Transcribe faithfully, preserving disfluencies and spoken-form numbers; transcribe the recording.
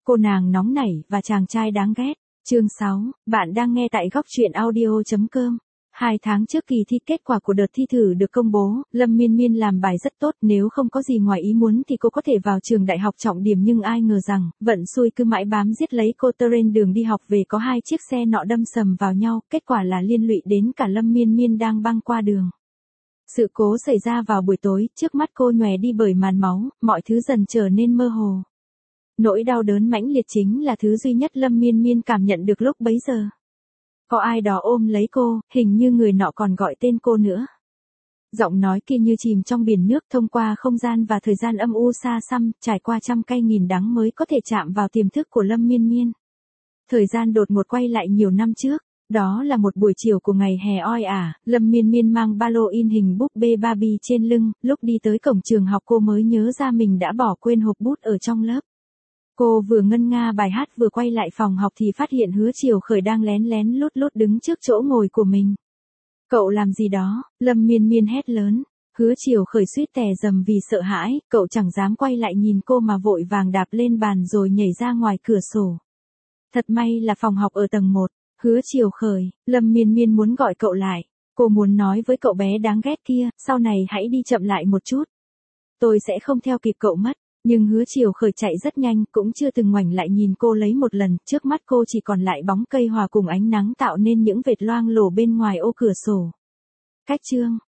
cô nàng nóng nảy và chàng trai đáng ghét. Chương sáu, bạn đang nghe tại góc truyện audio.com. Hai tháng trước kỳ thi kết quả của đợt thi thử được công bố, Lâm Miên Miên làm bài rất tốt, nếu không có gì ngoài ý muốn thì cô có thể vào trường đại học trọng điểm, nhưng ai ngờ rằng, vận xui cứ mãi bám giết lấy cô. Trên đường đi học về có hai chiếc xe nọ đâm sầm vào nhau, kết quả là liên lụy đến cả Lâm Miên Miên đang băng qua đường. Sự cố xảy ra vào buổi tối, trước mắt cô nhòe đi bởi màn máu, mọi thứ dần trở nên mơ hồ. Nỗi đau đớn mãnh liệt chính là thứ duy nhất Lâm Miên Miên cảm nhận được lúc bấy giờ. Có ai đó ôm lấy cô, hình như người nọ còn gọi tên cô nữa. Giọng nói kia như chìm trong biển nước, thông qua không gian và thời gian âm u xa xăm, trải qua trăm cay nghìn đắng mới có thể chạm vào tiềm thức của Lâm Miên Miên. Thời gian đột ngột quay lại nhiều năm trước. Đó là một buổi chiều của ngày hè oi ả, Lâm Miên Miên mang ba lô in hình búp bê Barbie trên lưng, lúc đi tới cổng trường học cô mới nhớ ra mình đã bỏ quên hộp bút ở trong lớp. Cô vừa ngân nga bài hát vừa quay lại phòng học thì phát hiện Hứa Triều Khởi đang lén lén lút lút đứng trước chỗ ngồi của mình. Cậu làm gì đó? Lâm Miên Miên hét lớn. Hứa Triều Khởi suýt tè rầm vì sợ hãi, cậu chẳng dám quay lại nhìn cô mà vội vàng đạp lên bàn rồi nhảy ra ngoài cửa sổ. Thật may là phòng học ở tầng một. Hứa Triều Khởi, Lâm Miên Miên muốn gọi cậu lại. Cô muốn nói với cậu bé đáng ghét kia, sau này hãy đi chậm lại một chút. Tôi sẽ không theo kịp cậu mất. Nhưng Hứa Triều Khởi chạy rất nhanh, cũng chưa từng ngoảnh lại nhìn cô lấy một lần, trước mắt cô chỉ còn lại bóng cây hòa cùng ánh nắng tạo nên những vệt loang lổ bên ngoài ô cửa sổ. Cách chương,